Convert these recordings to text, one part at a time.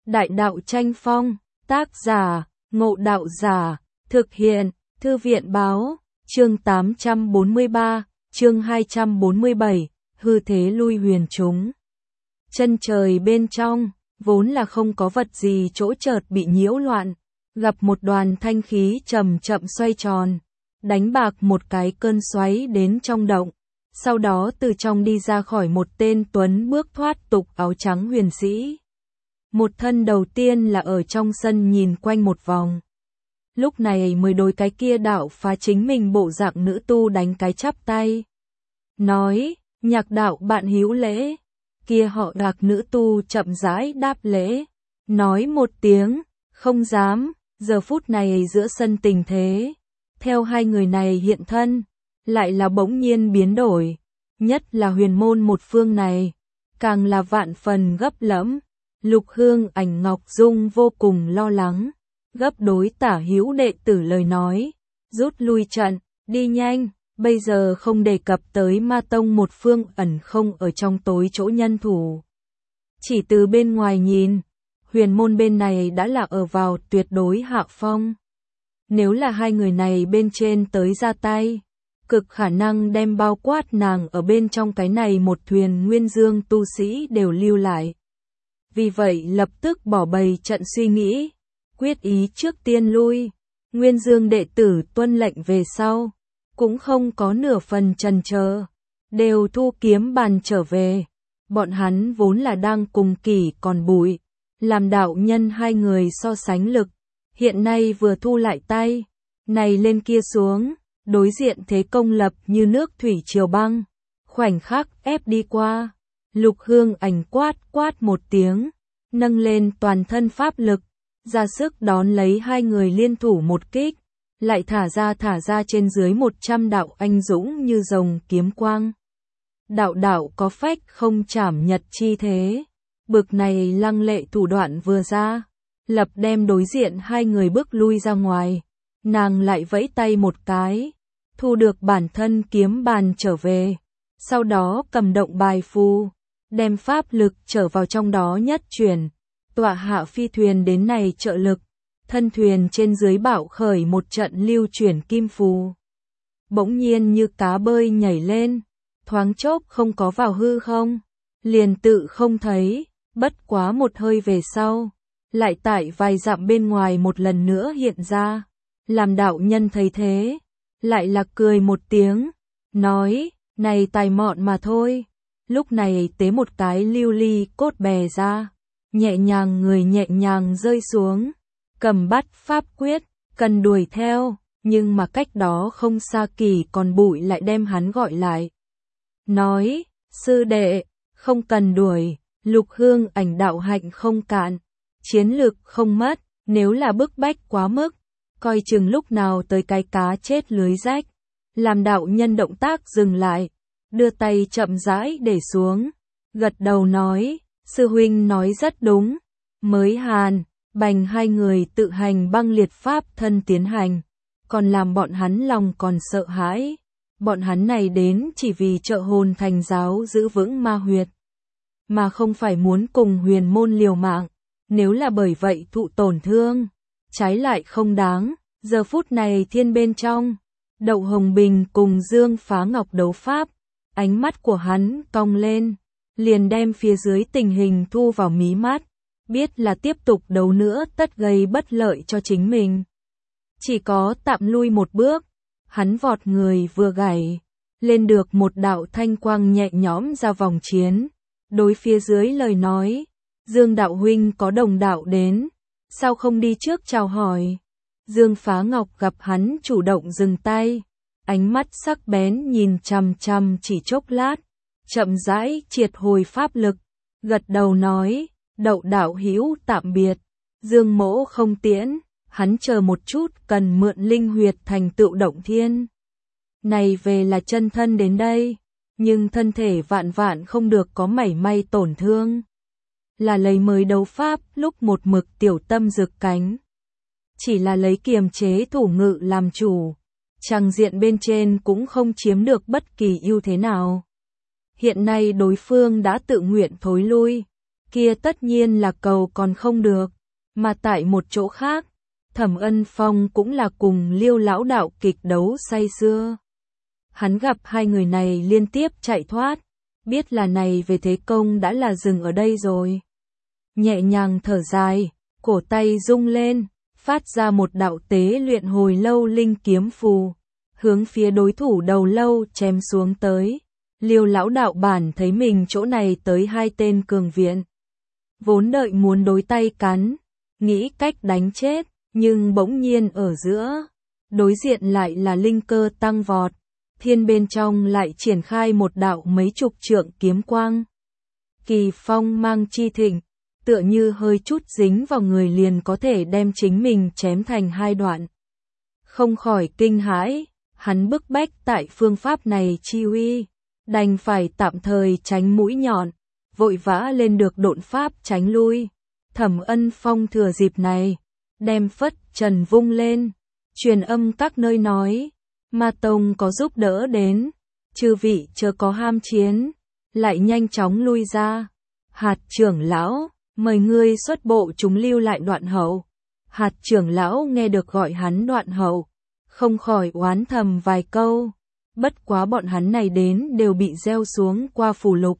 Đại đạo tranh phong, tác giả, Ngộ Đạo Giả, thực hiện, Thư viện báo, chương 843, chương 247, hư thế lui huyền chúng. Chân trời bên trong, vốn là không có vật gì chỗ chợt bị nhiễu loạn, gặp một đoàn thanh khí chậm chậm xoay tròn, đánh bạc một cái cơn xoáy đến trong động. Sau đó từ trong đi ra khỏi một tên tuấn bước thoát tục áo trắng huyền sĩ. Một thân đầu tiên là ở trong sân nhìn quanh một vòng. Lúc này mới đối cái kia đạo phá chính mình bộ dạng nữ tu đánh cái chắp tay. Nói, Nhạc đạo bạn hữu lễ. Kia họ Nhạc nữ tu chậm rãi đáp lễ. Nói một tiếng, không dám, giờ phút này giữa sân tình thế. Theo hai người này hiện thân, lại là bỗng nhiên biến đổi. Nhất là huyền môn một phương này, càng là vạn phần gấp lẫm. Lục Hương Ảnh Ngọc Dung vô cùng lo lắng, gấp đối Tả hữu đệ tử lời nói, rút lui trận, đi nhanh, bây giờ không đề cập tới ma tông một phương ẩn không ở trong tối chỗ nhân thủ. Chỉ từ bên ngoài nhìn, huyền môn bên này đã là ở vào tuyệt đối hạ phong. Nếu là hai người này bên trên tới ra tay, cực khả năng đem bao quát nàng ở bên trong cái này một thuyền nguyên dương tu sĩ đều lưu lại. Vì vậy lập tức bỏ bày trận suy nghĩ, quyết ý trước tiên lui. Nguyên dương đệ tử tuân lệnh về sau, cũng không có nửa phần chần chờ, đều thu kiếm bàn trở về. Bọn hắn vốn là đang cùng Kỷ còn Bụi, làm đạo nhân hai người so sánh lực, hiện nay vừa thu lại tay, này lên kia xuống, đối diện thế công lập như nước thủy triều băng, khoảnh khắc ép đi qua. Lục Hương Ảnh quát một tiếng, nâng lên toàn thân pháp lực, ra sức đón lấy hai người liên thủ một kích, lại thả ra trên dưới 100 đạo anh dũng như rồng kiếm quang. Đạo đạo có phách không chảm nhật chi thế, bực này lăng lệ thủ đoạn vừa ra, lập đem đối diện hai người bước lui ra ngoài, nàng lại vẫy tay một cái, thu được bản thân kiếm bàn trở về, sau đó cầm động bài phù, đem pháp lực trở vào trong đó nhất chuyển, tọa hạ phi thuyền đến này trợ lực, thân thuyền trên dưới bạo khởi một trận lưu chuyển kim phù. Bỗng nhiên như cá bơi nhảy lên, thoáng chốc không có vào hư không, liền tự không thấy, bất quá một hơi về sau, lại tại vài dặm bên ngoài một lần nữa hiện ra, làm đạo nhân thấy thế, lại là cười một tiếng, nói, này tài mọn mà thôi. Lúc này tế một cái lưu ly cốt bè ra, nhẹ nhàng người nhẹ nhàng rơi xuống, cầm bắt pháp quyết, cần đuổi theo, nhưng mà cách đó không xa Kỷ còn Bụi lại đem hắn gọi lại. Nói, sư đệ, không cần đuổi, Lục Hương Ảnh đạo hạnh không cạn, chiến lực không mất, nếu là bức bách quá mức, coi chừng lúc nào tới cái cá chết lưới rách. Làm đạo nhân động tác dừng lại, đưa tay chậm rãi để xuống, gật đầu nói, sư huynh nói rất đúng, mới Hàn, Bành hai người tự hành băng liệt pháp thân tiến hành, còn làm bọn hắn lòng còn sợ hãi, bọn hắn này đến chỉ vì trợ hồn thành giáo giữ vững ma huyệt, mà không phải muốn cùng huyền môn liều mạng, nếu là bởi vậy thụ tổn thương, trái lại không đáng. Giờ phút này thiên bên trong, Đậu Hồng Bình cùng Dương Phá Ngọc đấu pháp, ánh mắt của hắn cong lên, liền đem phía dưới tình hình thu vào mí mắt, biết là tiếp tục đấu nữa tất gây bất lợi cho chính mình. Chỉ có tạm lui một bước, hắn vọt người vừa gảy, lên được một đạo thanh quang nhẹ nhõm ra vòng chiến, đối phía dưới lời nói, Dương đạo huynh có đồng đạo đến, sao không đi trước chào hỏi. Dương Phá Ngọc gặp hắn chủ động dừng tay, ánh mắt sắc bén nhìn chằm chằm chỉ chốc lát, chậm rãi triệt hồi pháp lực, gật đầu nói, Đậu đạo hữu tạm biệt. Dương mỗ không tiễn, hắn chờ một chút cần mượn linh huyệt thành tựu động thiên. Này về là chân thân đến đây, nhưng thân thể vạn vạn không được có mảy may tổn thương. Là lấy mới đấu pháp lúc một mực tiểu tâm rực cánh. Chỉ là lấy kiềm chế thủ ngự làm chủ, tràng diện bên trên cũng không chiếm được bất kỳ ưu thế nào. Hiện nay đối phương đã tự nguyện thối lui, kia tất nhiên là cầu còn không được, mà tại một chỗ khác, Thẩm Ân Phong cũng là cùng Liêu lão đạo kịch đấu say sưa. Hắn gặp hai người này liên tiếp chạy thoát, biết là này về thế công đã là dừng ở đây rồi. Nhẹ nhàng thở dài, cổ tay rung lên, phát ra một đạo tế luyện hồi lâu linh kiếm phù, hướng phía đối thủ đầu lâu chém xuống tới. Liêu lão đạo bản thấy mình chỗ này tới hai tên cường viện, vốn đợi muốn đối tay cắn, nghĩ cách đánh chết, nhưng bỗng nhiên ở giữa, đối diện lại là linh cơ tăng vọt, thiên bên trong lại triển khai một đạo mấy chục trượng kiếm quang. Kỳ phong mang chi thịnh, tựa như hơi chút dính vào người liền có thể đem chính mình chém thành hai đoạn. Không khỏi kinh hãi, hắn bức bách tại phương pháp này chi uy, đành phải tạm thời tránh mũi nhọn, vội vã lên được độn pháp tránh lui. Thẩm Ân Phong thừa dịp này, đem phất trần vung lên, truyền âm các nơi nói, Ma Tông có giúp đỡ đến, chư vị chớ có ham chiến, lại nhanh chóng lui ra. Hạt trưởng lão, mời ngươi xuất bộ chúng lưu lại Đoạn Hậu. Hạt trưởng lão nghe được gọi hắn Đoạn Hậu, không khỏi oán thầm vài câu, bất quá bọn hắn này đến đều bị gieo xuống qua phù lục,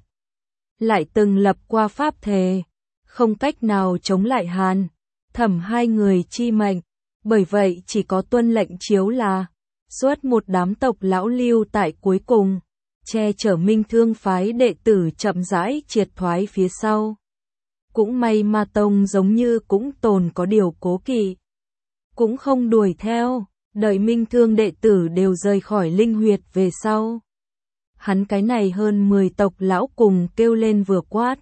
lại từng lập qua pháp thề, không cách nào chống lại Hàn, Thẩm hai người chi mệnh, bởi vậy chỉ có tuân lệnh chiếu là xuất một đám tộc lão lưu tại cuối cùng, che chở Minh Thương phái đệ tử chậm rãi triệt thoái phía sau. Cũng may Ma Tông giống như cũng tồn có điều cố kỵ, cũng không đuổi theo, đợi Minh Thương đệ tử đều rời khỏi linh huyệt về sau. Hắn cái này hơn 10 tộc lão cùng kêu lên vừa quát.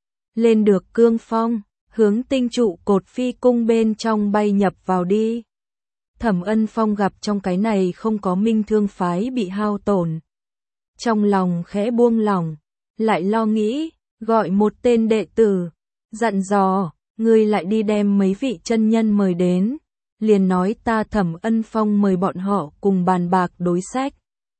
Lên được cương phong, hướng tinh trụ cột phi cung bên trong bay nhập vào đi. Thẩm Ân Phong gặp trong cái này không có Minh Thương phái bị hao tổn. Trong lòng khẽ buông lỏng, lại lo nghĩ, gọi một tên đệ tử, dặn dò, ngươi lại đi đem mấy vị chân nhân mời đến, liền nói ta Thẩm Ân Phong mời bọn họ cùng bàn bạc đối sách.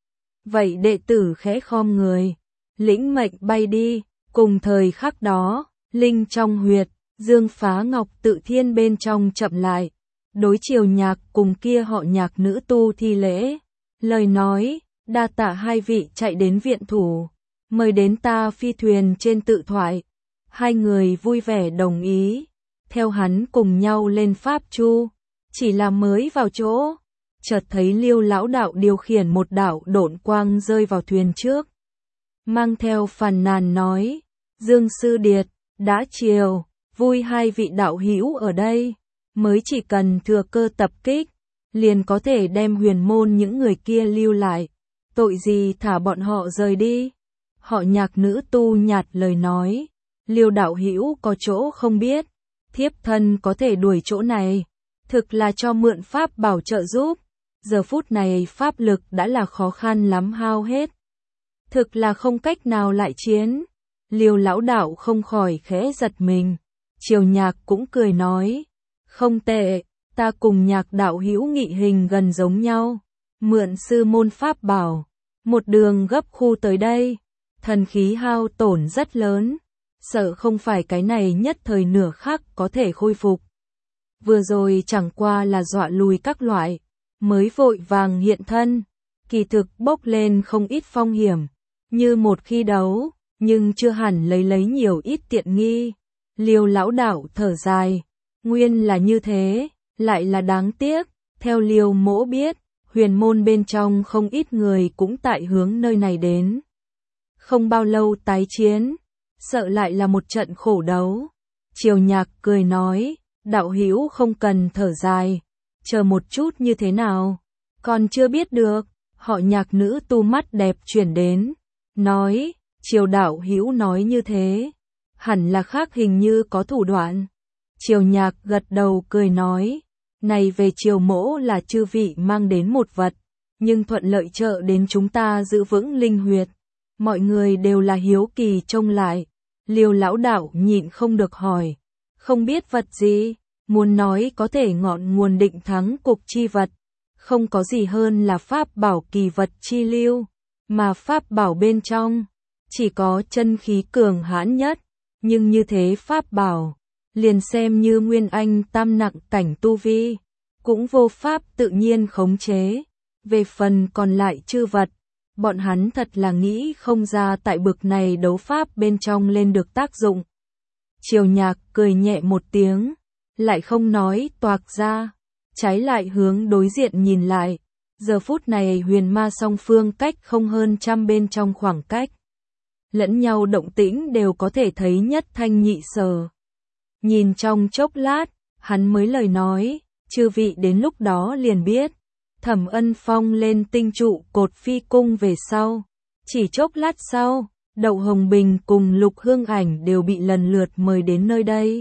Vậy đệ tử khẽ khom người, lĩnh mệnh bay đi, cùng thời khắc đó, linh trong huyệt, Dương Phá Ngọc Tự Thiên bên trong chậm lại, đối Triều Nhạc cùng kia họ Nhạc nữ tu thi lễ, lời nói, đa tạ hai vị chạy đến viện thủ, mời đến ta phi thuyền trên tự thoại. Hai người vui vẻ đồng ý, theo hắn cùng nhau lên pháp chu, chỉ là mới vào chỗ, chợt thấy Liêu lão đạo điều khiển một đạo độn quang rơi vào thuyền trước. Mang theo phàn nàn nói, Dương Sư Điệt, đã chiều, vui hai vị đạo hữu ở đây, mới chỉ cần thừa cơ tập kích, liền có thể đem huyền môn những người kia lưu lại, tội gì thả bọn họ rời đi. Họ Nhạc nữ tu nhạt lời nói, Liêu đạo hữu có chỗ không biết, thiếp thân có thể đuổi chỗ này, thực là cho mượn pháp bảo trợ giúp, giờ phút này pháp lực đã là khó khăn lắm hao hết, thực là không cách nào lại chiến. Liêu lão đạo không khỏi khẽ giật mình, Triều Nhạc cũng cười nói, không tệ, ta cùng Nhạc đạo hữu nghị hình gần giống nhau, mượn sư môn pháp bảo, một đường gấp khu tới đây, thần khí hao tổn rất lớn, sợ không phải cái này nhất thời nửa khắc có thể khôi phục. Vừa rồi chẳng qua là dọa lùi các loại, mới vội vàng hiện thân, kỳ thực bốc lên không ít phong hiểm, như một khi đấu, nhưng chưa hẳn lấy nhiều ít tiện nghi. Liêu lão đạo thở dài, nguyên là như thế, lại là đáng tiếc, theo Liêu mỗ biết, huyền môn bên trong không ít người cũng tại hướng nơi này đến. Không bao lâu tái chiến, sợ lại là một trận khổ đấu. Triều Nhạc cười nói, đạo hữu không cần thở dài, chờ một chút như thế nào, còn chưa biết được. Họ Nhạc nữ tu mắt đẹp chuyển đến, nói, Triều đạo hữu nói như thế, hẳn là khác hình như có thủ đoạn. Triều Nhạc gật đầu cười nói, này về Triều mỗ là chư vị mang đến một vật, nhưng thuận lợi trợ đến chúng ta giữ vững linh huyệt. Mọi người đều là hiếu kỳ trông lại. Liêu lão đạo nhịn không được hỏi, không biết vật gì, muốn nói có thể ngọn nguồn định thắng cục chi vật, không có gì hơn là pháp bảo kỳ vật chi lưu, mà pháp bảo bên trong chỉ có chân khí cường hãn nhất, nhưng như thế pháp bảo, liền xem như Nguyên Anh tam nặng cảnh tu vi, cũng vô pháp tự nhiên khống chế. Về phần còn lại chư vật, bọn hắn thật là nghĩ không ra tại bực này đấu pháp bên trong lên được tác dụng. Triều Nhạc cười nhẹ một tiếng, lại không nói toạc ra, trái lại hướng đối diện nhìn lại. Giờ phút này huyền ma song phương cách không hơn 100 bên trong khoảng cách. Lẫn nhau động tĩnh đều có thể thấy nhất thanh nhị sở. Nhìn trong chốc lát, hắn mới lời nói, chư vị đến lúc đó liền biết. Thẩm Ân Phong lên tinh trụ cột phi cung về sau. Chỉ chốc lát sau, Đậu Hồng Bình cùng Lục Hương Ảnh đều bị lần lượt mời đến nơi đây.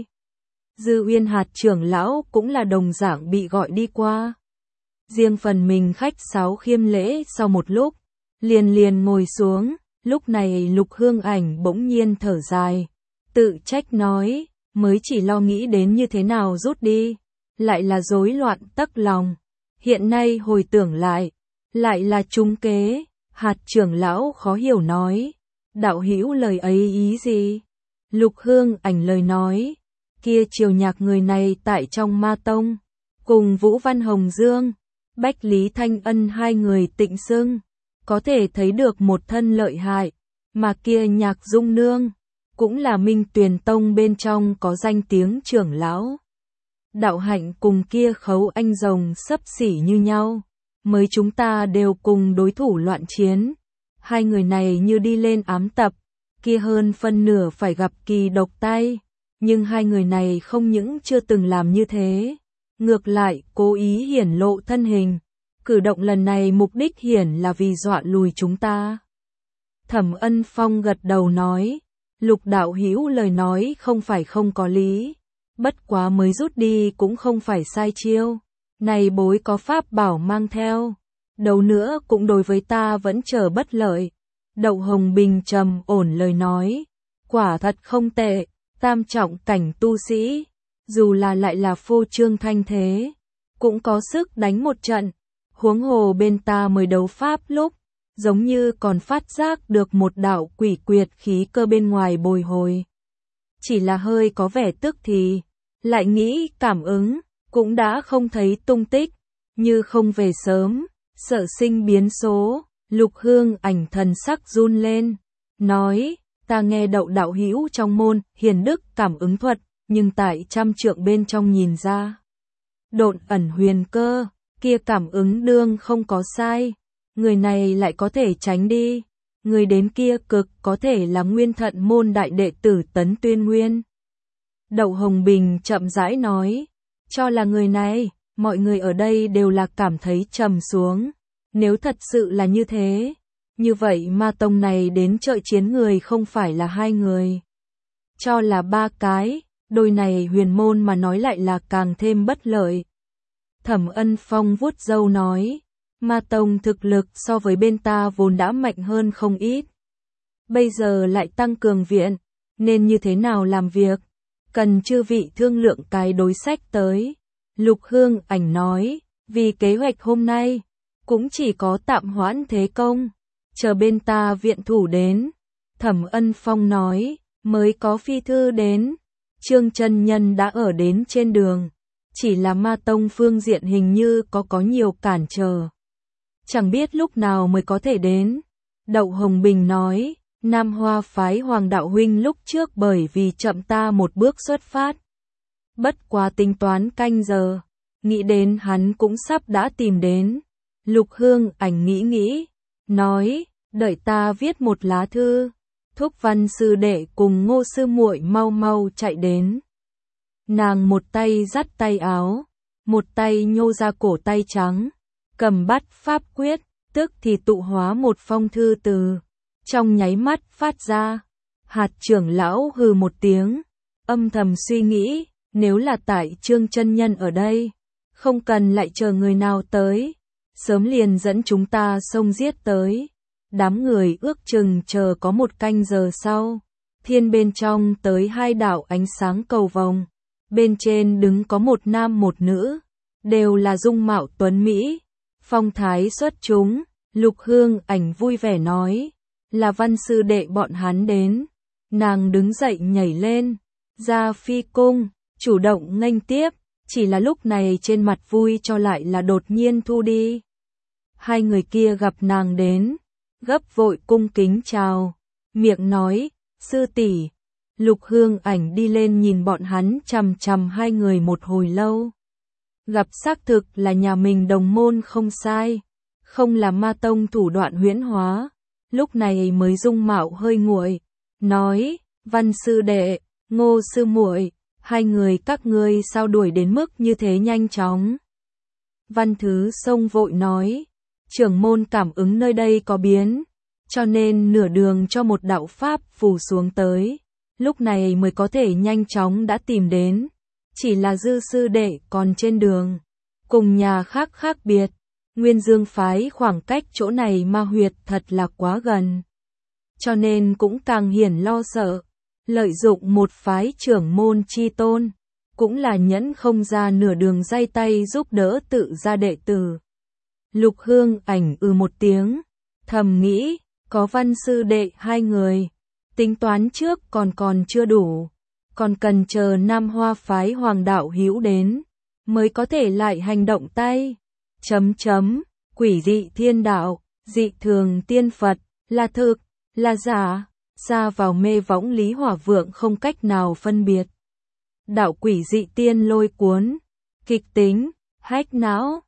Dư Uyên Hạt trưởng lão cũng là đồng dạng bị gọi đi qua. Riêng phần mình khách sáo khiêm lễ sau một lúc, liền ngồi xuống. Lúc này Lục Hương Ảnh bỗng nhiên thở dài, tự trách nói, mới chỉ lo nghĩ đến như thế nào rút đi, lại là rối loạn tấc lòng. Hiện nay hồi tưởng lại là trúng kế. Hạt trưởng lão khó hiểu nói, đạo hữu lời ấy ý gì? Lục Hương Ảnh lời nói, kia Triều Nhạc người này tại trong Ma Tông, cùng Vũ Văn Hồng Dương, Bách Lý Thanh Ân hai người tịnh xưng, có thể thấy được một thân lợi hại, mà kia Nhạc Dung Nương, cũng là Minh Tuyền Tông bên trong có danh tiếng trưởng lão. Đạo hạnh cùng kia Khấu Anh Rồng xấp xỉ như nhau, mới chúng ta đều cùng đối thủ loạn chiến. Hai người này như đi lên ám tập, kia hơn phân nửa phải gặp kỳ độc tay, nhưng hai người này không những chưa từng làm như thế, ngược lại cố ý hiển lộ thân hình. Cử động lần này mục đích hiển là vì dọa lùi chúng ta. Thẩm Ân Phong gật đầu nói, Lục đạo hữu lời nói không phải không có lý, bất quá mới rút đi cũng không phải sai chiêu. Này bối có pháp bảo mang theo, đâu nữa cũng đối với ta vẫn trở bất lợi. Đậu Hồng Bình trầm ổn lời nói, quả thật không tệ, tam trọng cảnh tu sĩ, dù là lại là phô trương thanh thế, cũng có sức đánh một trận. Huống hồ bên ta mới đấu pháp lúc, giống như còn phát giác được một đạo quỷ quyệt khí cơ bên ngoài bồi hồi. Chỉ là hơi có vẻ tức thì, lại nghĩ cảm ứng, cũng đã không thấy tung tích, như không về sớm, sợ sinh biến số. Lục Hương Ảnh thần sắc run lên, nói, ta nghe Đậu đạo hữu trong môn hiền đức cảm ứng thuật, nhưng tại trăm trượng bên trong nhìn ra, độn ẩn huyền cơ, kia cảm ứng đương không có sai, người này lại có thể tránh đi, người đến kia cực có thể là Nguyên Thận môn đại đệ tử Tấn Tuyên Nguyên. Đậu Hồng Bình chậm rãi nói, cho là người này, mọi người ở đây đều là cảm thấy trầm xuống. Nếu thật sự là như thế, như vậy Ma Tông này đến trợ chiến người không phải là hai người, cho là ba cái, đôi này huyền môn mà nói lại là càng thêm bất lợi. Thẩm Ân Phong vuốt râu nói, Ma Tông thực lực so với bên ta vốn đã mạnh hơn không ít. Bây giờ lại tăng cường viện, nên như thế nào làm việc, cần chư vị thương lượng cái đối sách tới. Lục Hương Ảnh nói, vì kế hoạch hôm nay, cũng chỉ có tạm hoãn thế công, chờ bên ta viện thủ đến. Thẩm Ân Phong nói, mới có phi thư đến, Trương chân nhân đã ở đến trên đường, chỉ là Ma Tông phương diện hình như có nhiều cản trở. Chẳng biết lúc nào mới có thể đến. Đậu Hồng Bình nói, Nam Hoa phái Hoàng đạo huynh lúc trước bởi vì chậm ta một bước xuất phát. Bất quá tính toán canh giờ, nghĩ đến hắn cũng sắp đã tìm đến. Lục Hương Ảnh nghĩ, nói, đợi ta viết một lá thư, thúc Văn sư đệ cùng Ngô sư muội mau chạy đến. Nàng một tay dắt tay áo, một tay nhô ra cổ tay trắng, cầm bắt pháp quyết, tức thì tụ hóa một phong thư từ, trong nháy mắt phát ra. Hạt trưởng lão hừ một tiếng, âm thầm suy nghĩ, nếu là tại Trương chân nhân ở đây, không cần lại chờ người nào tới, sớm liền dẫn chúng ta xông giết tới. Đám người ước chừng chờ có một canh giờ sau, thiên bên trong tới hai đạo ánh sáng cầu vồng, bên trên đứng có một nam một nữ, đều là dung mạo tuấn mỹ, phong thái xuất chúng. Lục Hương Ảnh vui vẻ nói, là Văn sư đệ bọn hắn đến. Nàng đứng dậy nhảy lên, ra phi cung, chủ động nghênh tiếp, chỉ là lúc này trên mặt vui cho lại là đột nhiên thu đi. Hai người kia gặp nàng đến, gấp vội cung kính chào, miệng nói, sư tỷ. Lục Hương Ảnh đi lên nhìn bọn hắn chằm chằm hai người một hồi lâu. Gặp xác thực là nhà mình đồng môn không sai, không là ma tông thủ đoạn huyễn hóa, lúc này mới dung mạo hơi nguội, nói, Văn sư đệ, Ngô sư muội, hai người các ngươi sao đuổi đến mức như thế nhanh chóng. Văn Thứ xông vội nói, trưởng môn cảm ứng nơi đây có biến, cho nên nửa đường cho một đạo pháp phù xuống tới, lúc này mới có thể nhanh chóng đã tìm đến, chỉ là Dư sư đệ còn trên đường, cùng nhà khác khác biệt, Nguyên Dương phái khoảng cách chỗ này ma huyệt thật là quá gần, cho nên cũng càng hiển lo sợ, lợi dụng một phái trưởng môn chi tôn, cũng là nhẫn không ra nửa đường day tay giúp đỡ tự ra đệ tử. Lục Hương Ảnh một tiếng, thầm nghĩ, có Văn sư đệ hai người, tính toán trước còn chưa đủ, còn cần chờ Nam Hoa phái Hoàng đạo hữu đến, mới có thể lại hành động tay. Quỷ dị thiên đạo, dị thường tiên Phật, là thực, là giả, ra vào mê võng Lý Hỏa Vượng không cách nào phân biệt. Đạo quỷ dị tiên lôi cuốn, kịch tính, hách não.